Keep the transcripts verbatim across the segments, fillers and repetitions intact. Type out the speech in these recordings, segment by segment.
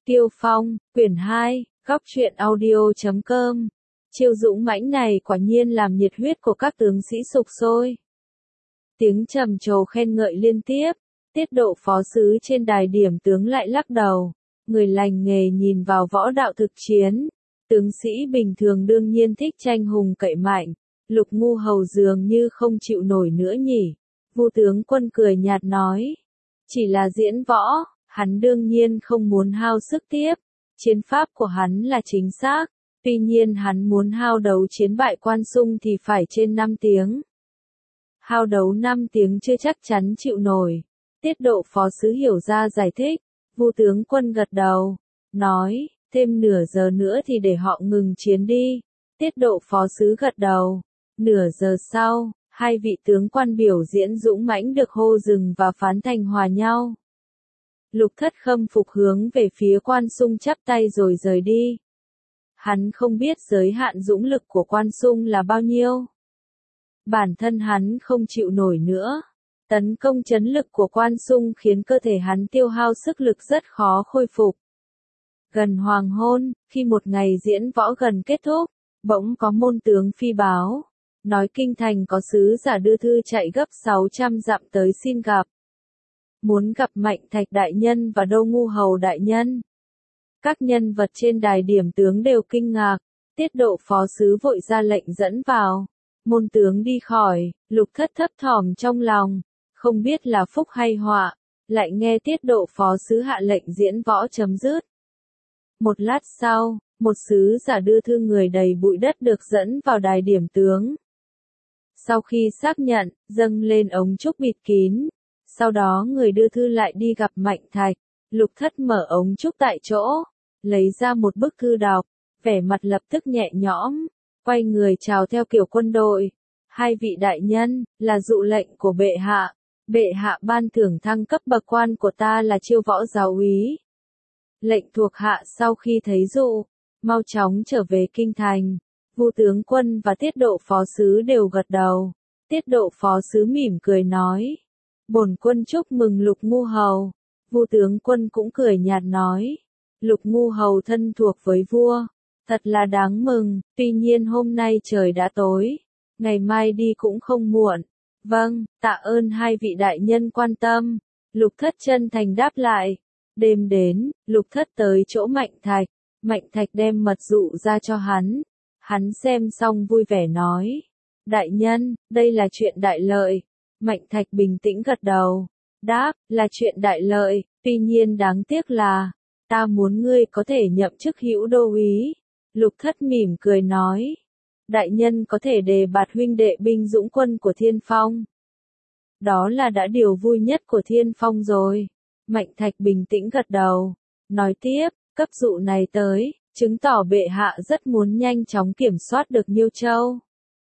Tiêu Phong, quyển hai, góc truyện audio chấm com. Chiêu dũng mãnh này quả nhiên làm nhiệt huyết của các tướng sĩ sục sôi. Tiếng trầm trồ khen ngợi liên tiếp, tiết độ phó sứ trên đài điểm tướng lại lắc đầu. Người lành nghề nhìn vào võ đạo thực chiến. Tướng sĩ bình thường đương nhiên thích tranh hùng cậy mạnh. Lục Ngu Hầu dường như không chịu nổi nữa nhỉ. Vu tướng quân cười nhạt nói. Chỉ là diễn võ, hắn đương nhiên không muốn hao sức tiếp. Chiến pháp của hắn là chính xác. Tuy nhiên hắn muốn hao đấu chiến bại Quan Xung thì phải trên năm tiếng. Hao đấu năm tiếng chưa chắc chắn chịu nổi. Tiết độ phó sứ hiểu ra giải thích. Vu tướng quân gật đầu. Nói, thêm nửa giờ nữa thì để họ ngừng chiến đi. Tiết độ phó sứ gật đầu. Nửa giờ sau, hai vị tướng quan biểu diễn dũng mãnh được hô dừng và phán thành hòa nhau. Lục Thất khâm phục hướng về phía Quan Xung chắp tay rồi rời đi. Hắn không biết giới hạn dũng lực của Quan Xung là bao nhiêu. Bản thân hắn không chịu nổi nữa. Tấn công chấn lực của Quan Xung khiến cơ thể hắn tiêu hao sức lực rất khó khôi phục. Gần hoàng hôn, khi một ngày diễn võ gần kết thúc, bỗng có môn tướng phi báo. Nói kinh thành có sứ giả đưa thư chạy gấp sáu trăm dặm tới xin gặp. Muốn gặp Mạnh Thạch đại nhân và Đô Ngu Hầu đại nhân. Các nhân vật trên đài điểm tướng đều kinh ngạc. Tiết độ phó sứ vội ra lệnh dẫn vào. Môn tướng đi khỏi, Lục Thất thấp thỏm trong lòng. Không biết là phúc hay họa. Lại nghe tiết độ phó sứ hạ lệnh diễn võ chấm dứt. Một lát sau, một sứ giả đưa thư người đầy bụi đất được dẫn vào đài điểm tướng. Sau khi xác nhận, dâng lên ống trúc bịt kín. Sau đó người đưa thư lại đi gặp Mạnh Thạch. Lục Thất mở ống trúc tại chỗ, lấy ra một bức thư đọc, vẻ mặt lập tức nhẹ nhõm, quay người chào theo kiểu quân đội. Hai vị đại nhân, là dụ lệnh của bệ hạ. Bệ hạ ban thưởng thăng cấp bậc quan của ta là chiêu võ giáo úy. Lệnh thuộc hạ sau khi thấy dụ, mau chóng trở về kinh thành. Vu tướng quân và tiết độ phó sứ đều gật đầu. Tiết độ phó sứ mỉm cười nói. Bổn quân chúc mừng Lục Ngu Hầu. Vu tướng quân cũng cười nhạt nói. Lục Ngu Hầu thân thuộc với vua. Thật là đáng mừng, tuy nhiên hôm nay trời đã tối. Ngày mai đi cũng không muộn. Vâng, tạ ơn hai vị đại nhân quan tâm. Lục Thất chân thành đáp lại. Đêm đến, Lục Thất tới chỗ Mạnh Thạch. Mạnh Thạch đem mật dụ ra cho hắn. Hắn xem xong vui vẻ nói. Đại nhân, đây là chuyện đại lợi. Mạnh Thạch bình tĩnh gật đầu. Đáp, là chuyện đại lợi, tuy nhiên đáng tiếc là, ta muốn ngươi có thể nhậm chức hữu đô úy. Lục Thất mỉm cười nói. Đại nhân có thể đề bạt huynh đệ binh dũng quân của Thiên Phong. Đó là đã điều vui nhất của Thiên Phong rồi. Mạnh Thạch bình tĩnh gật đầu. Nói tiếp, cấp dụ này tới, chứng tỏ bệ hạ rất muốn nhanh chóng kiểm soát được Nhiêu Châu.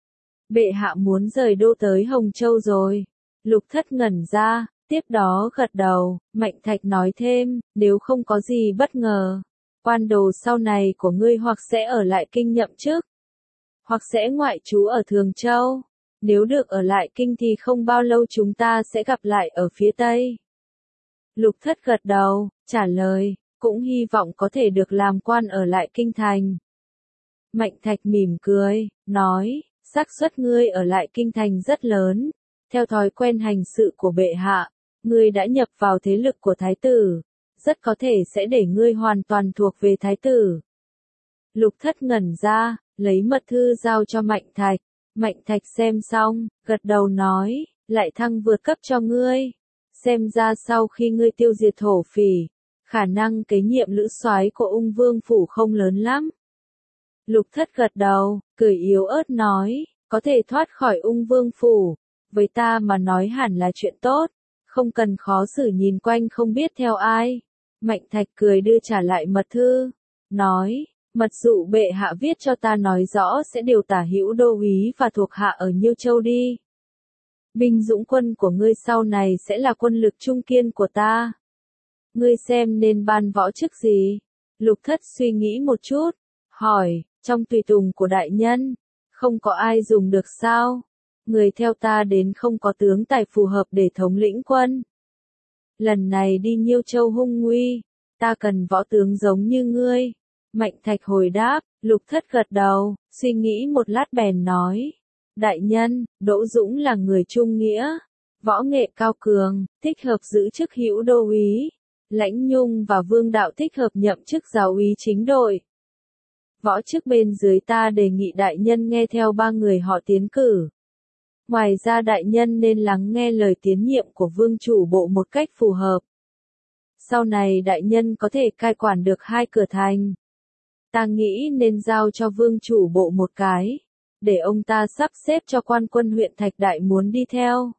Bệ hạ muốn rời đô tới Hồng Châu rồi. Lục Thất ngẩn ra, tiếp đó gật đầu. Mạnh Thạch nói thêm, nếu không có gì bất ngờ, quan đồ sau này của ngươi hoặc sẽ ở lại kinh nhậm chức, hoặc sẽ ngoại trú ở Thường Châu. Nếu được ở lại kinh thì không bao lâu chúng ta sẽ gặp lại ở phía Tây. Lục Thất gật đầu, trả lời, cũng hy vọng có thể được làm quan ở lại kinh thành. Mạnh Thạch mỉm cười, nói, xác suất ngươi ở lại kinh thành rất lớn. Theo thói quen hành sự của bệ hạ, ngươi đã nhập vào thế lực của thái tử, rất có thể sẽ để ngươi hoàn toàn thuộc về thái tử. Lục Thất ngẩn ra, lấy mật thư giao cho Mạnh Thạch. Mạnh Thạch xem xong, gật đầu nói, lại thăng vượt cấp cho ngươi. Xem ra sau khi ngươi tiêu diệt thổ phỉ, khả năng kế nhiệm lữ soái của Ung Vương phủ không lớn lắm. Lục Thất gật đầu, cười yếu ớt nói, có thể thoát khỏi Ung Vương phủ, với ta mà nói hẳn là chuyện tốt, không cần khó xử nhìn quanh không biết theo ai. Mạnh Thạch cười đưa trả lại mật thư, nói, mật dụ bệ hạ viết cho ta nói rõ sẽ điều tả hữu đô úy và thuộc hạ ở Nhiêu Châu đi. Binh dũng quân của ngươi sau này sẽ là quân lực trung kiên của ta. Ngươi xem nên ban võ chức gì? Lục Thất suy nghĩ một chút, hỏi, trong tùy tùng của đại nhân, không có ai dùng được sao? Người theo ta đến không có tướng tài phù hợp để thống lĩnh quân. Lần này đi Nhiêu Châu hung nguy, Ta cần võ tướng giống như ngươi. Mạnh Thạch hồi đáp, Lục Thất gật đầu, suy nghĩ một lát bèn nói. Đại nhân, Đỗ Dũng là người trung nghĩa, võ nghệ cao cường, thích hợp giữ chức hữu đô úy. Lãnh Nhung và Vương Đạo thích hợp nhậm chức giáo úy chính đội. Võ chức bên dưới ta đề nghị đại nhân nghe theo ba người họ tiến cử. Ngoài ra đại nhân nên lắng nghe lời tiến nhiệm của vương chủ bộ một cách phù hợp. Sau này đại nhân có thể cai quản được hai cửa thành. Ta nghĩ nên giao cho vương chủ bộ một cái, để ông ta sắp xếp cho quan quân huyện Thạch Đại muốn đi theo.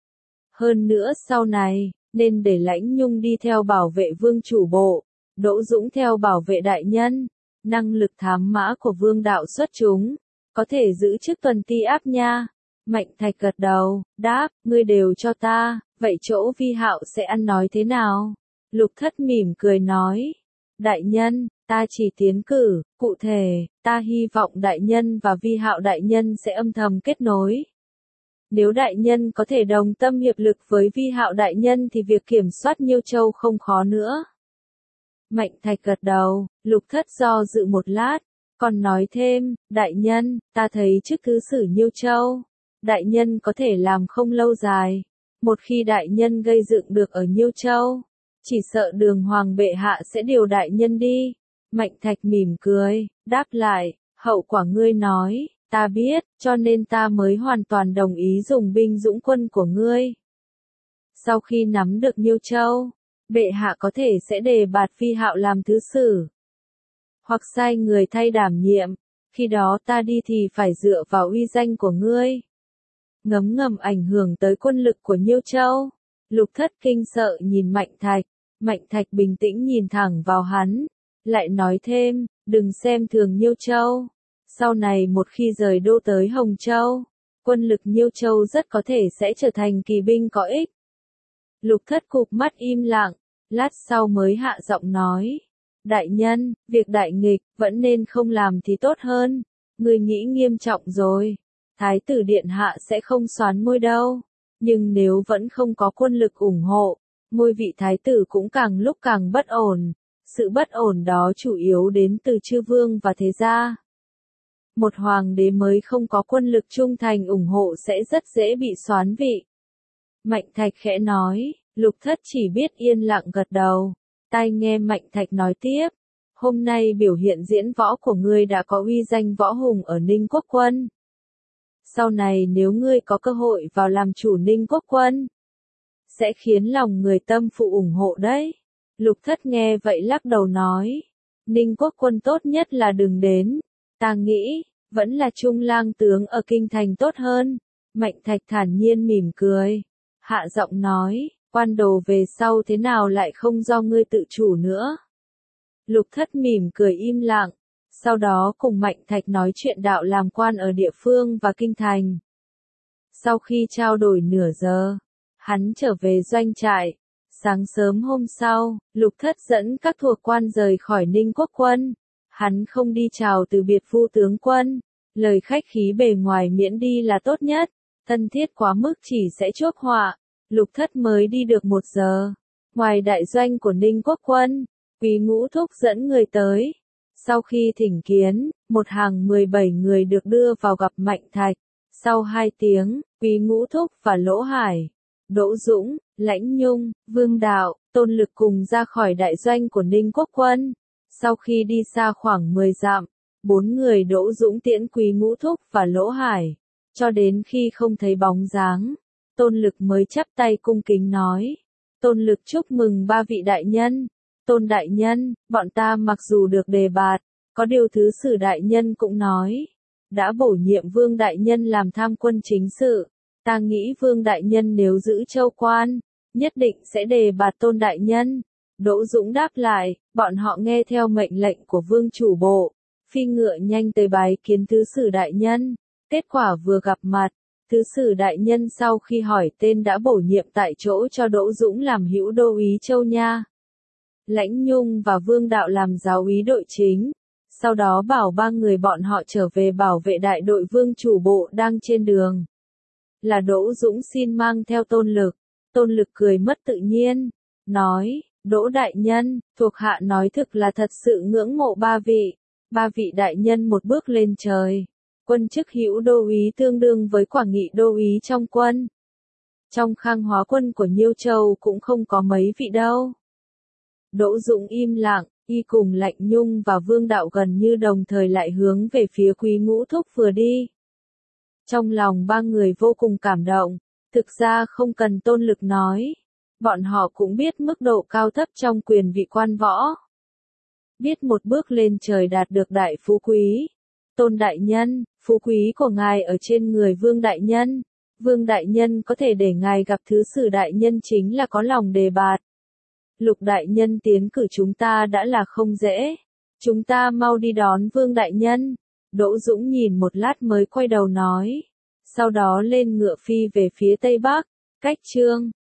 Hơn nữa sau này, nên để Lãnh Nhung đi theo bảo vệ vương chủ bộ, Đỗ Dũng theo bảo vệ đại nhân. Năng lực thám mã của Vương Đạo xuất chúng, có thể giữ chức tuần ti áp nha. Mạnh Thạch gật đầu, đáp, ngươi đều cho ta, vậy chỗ Vi Hạo sẽ ăn nói thế nào? Lục Thất mỉm cười nói, đại nhân, ta chỉ tiến cử, cụ thể, ta hy vọng đại nhân và Vi Hạo đại nhân sẽ âm thầm kết nối. Nếu đại nhân có thể đồng tâm hiệp lực với Vi Hạo đại nhân thì việc kiểm soát Nhiêu Châu không khó nữa. Mạnh Thạch gật đầu, Lục Thất do dự một lát, còn nói thêm, đại nhân, ta thấy chức thứ sử Nhiêu Châu, đại nhân có thể làm không lâu dài. Một khi đại nhân gây dựng được ở Nhiêu Châu, chỉ sợ Đường Hoàng bệ hạ sẽ điều đại nhân đi. Mạnh Thạch mỉm cười, đáp lại, hậu quả ngươi nói, ta biết, cho nên ta mới hoàn toàn đồng ý dùng binh dũng quân của ngươi. Sau khi nắm được Nhiêu Châu, bệ hạ có thể sẽ đề bạt Vi Hạo làm thứ sử, hoặc sai người thay đảm nhiệm, khi đó ta đi thì phải dựa vào uy danh của ngươi. Ngấm ngầm ảnh hưởng tới quân lực của Nhiêu Châu. Lục Thất kinh sợ nhìn Mạnh Thạch, Mạnh Thạch bình tĩnh nhìn thẳng vào hắn, lại nói thêm, đừng xem thường Nhiêu Châu. Sau này một khi rời đô tới Hồng Châu, quân lực Nhiêu Châu rất có thể sẽ trở thành kỳ binh có ích. Lục Thất cụp mắt im lặng, lát sau mới hạ giọng nói, đại nhân, việc đại nghịch, vẫn nên không làm thì tốt hơn, người nghĩ nghiêm trọng rồi, Thái tử Điện Hạ sẽ không soán ngôi đâu, nhưng nếu vẫn không có quân lực ủng hộ, ngôi vị Thái tử cũng càng lúc càng bất ổn, sự bất ổn đó chủ yếu đến từ chư vương và thế gia. Một hoàng đế mới không có quân lực trung thành ủng hộ sẽ rất dễ bị soán vị. Mạnh Thạch khẽ nói, Lục Thất chỉ biết yên lặng gật đầu, tai nghe Mạnh Thạch nói tiếp, hôm nay biểu hiện diễn võ của ngươi đã có uy danh võ hùng ở Ninh Quốc quân. Sau này nếu ngươi có cơ hội vào làm chủ Ninh Quốc quân, sẽ khiến lòng người tâm phụ ủng hộ đấy. Lục Thất nghe vậy lắc đầu nói, Ninh Quốc quân tốt nhất là đừng đến, ta nghĩ, vẫn là trung lang tướng ở kinh thành tốt hơn. Mạnh Thạch thản nhiên mỉm cười, hạ giọng nói, quan đồ về sau thế nào lại không do ngươi tự chủ nữa. Lục Thất mỉm cười im lặng, sau đó cùng Mạnh Thạch nói chuyện đạo làm quan ở địa phương và kinh thành. Sau khi trao đổi nửa giờ, hắn trở về doanh trại. Sáng sớm hôm sau, Lục Thất dẫn các thuộc quan rời khỏi Ninh Quốc quân. Hắn không đi chào từ biệt phu tướng quân, lời khách khí bề ngoài miễn đi là tốt nhất, thân thiết quá mức chỉ sẽ chuốc họa. Lục Thất mới đi được một giờ, ngoài đại doanh của Ninh Quốc quân, Quý Ngũ Thúc dẫn người tới. Sau khi thỉnh kiến, một hàng mười bảy người được đưa vào gặp Mạnh Thạch. Sau hai tiếng, Quý Ngũ Thúc và Lỗ Hải, Đỗ Dũng, Lãnh Nhung, Vương Đạo, Tôn Lực cùng ra khỏi đại doanh của Ninh Quốc quân. Sau khi đi xa khoảng mười dặm, bốn người Đỗ Dũng tiễn Quý Ngũ Thúc và Lỗ Hải, cho đến khi không thấy bóng dáng, Tôn Lực mới chắp tay cung kính nói, Tôn Lực chúc mừng ba vị đại nhân. Tôn đại nhân, bọn ta mặc dù được đề bạt, có điều thứ sử đại nhân cũng nói, đã bổ nhiệm Vương đại nhân làm tham quân chính sự, ta nghĩ Vương đại nhân nếu giữ châu quan, nhất định sẽ đề bạt Tôn đại nhân. Đỗ Dũng đáp lại, bọn họ nghe theo mệnh lệnh của Vương chủ bộ, phi ngựa nhanh tới bái kiến thứ sử đại nhân. Kết quả vừa gặp mặt, thứ sử đại nhân sau khi hỏi tên đã bổ nhiệm tại chỗ cho Đỗ Dũng làm hữu đô úy Châu Nha, Lãnh Nhung và Vương Đạo làm giáo úy đội chính. Sau đó bảo ba người bọn họ trở về bảo vệ đại đội Vương chủ bộ đang trên đường. Là Đỗ Dũng xin mang theo Tôn Lực. Tôn Lực cười mất tự nhiên, nói, Đỗ đại nhân, thuộc hạ nói thực là thật sự ngưỡng mộ ba vị. Ba vị đại nhân một bước lên trời. Quân chức hữu đô úy tương đương với quả nghị đô úy trong quân. Trong khang hóa quân của Nhiêu Châu cũng không có mấy vị đâu. Đỗ Dũng im lặng, y cùng Lạnh Nhung và Vương Đạo gần như đồng thời lại hướng về phía Quý Ngũ Thúc vừa đi. Trong lòng ba người vô cùng cảm động, thực ra không cần Tôn Lực nói. Bọn họ cũng biết mức độ cao thấp trong quyền vị quan võ. Biết một bước lên trời đạt được đại phú quý. Tôn đại nhân, phú quý của ngài ở trên người Vương đại nhân. Vương đại nhân có thể để ngài gặp thứ sử đại nhân chính là có lòng đề bạt. Lục đại nhân tiến cử chúng ta đã là không dễ. Chúng ta mau đi đón Vương đại nhân. Đỗ Dũng nhìn một lát mới quay đầu nói. Sau đó lên ngựa phi về phía tây bắc, cách Trương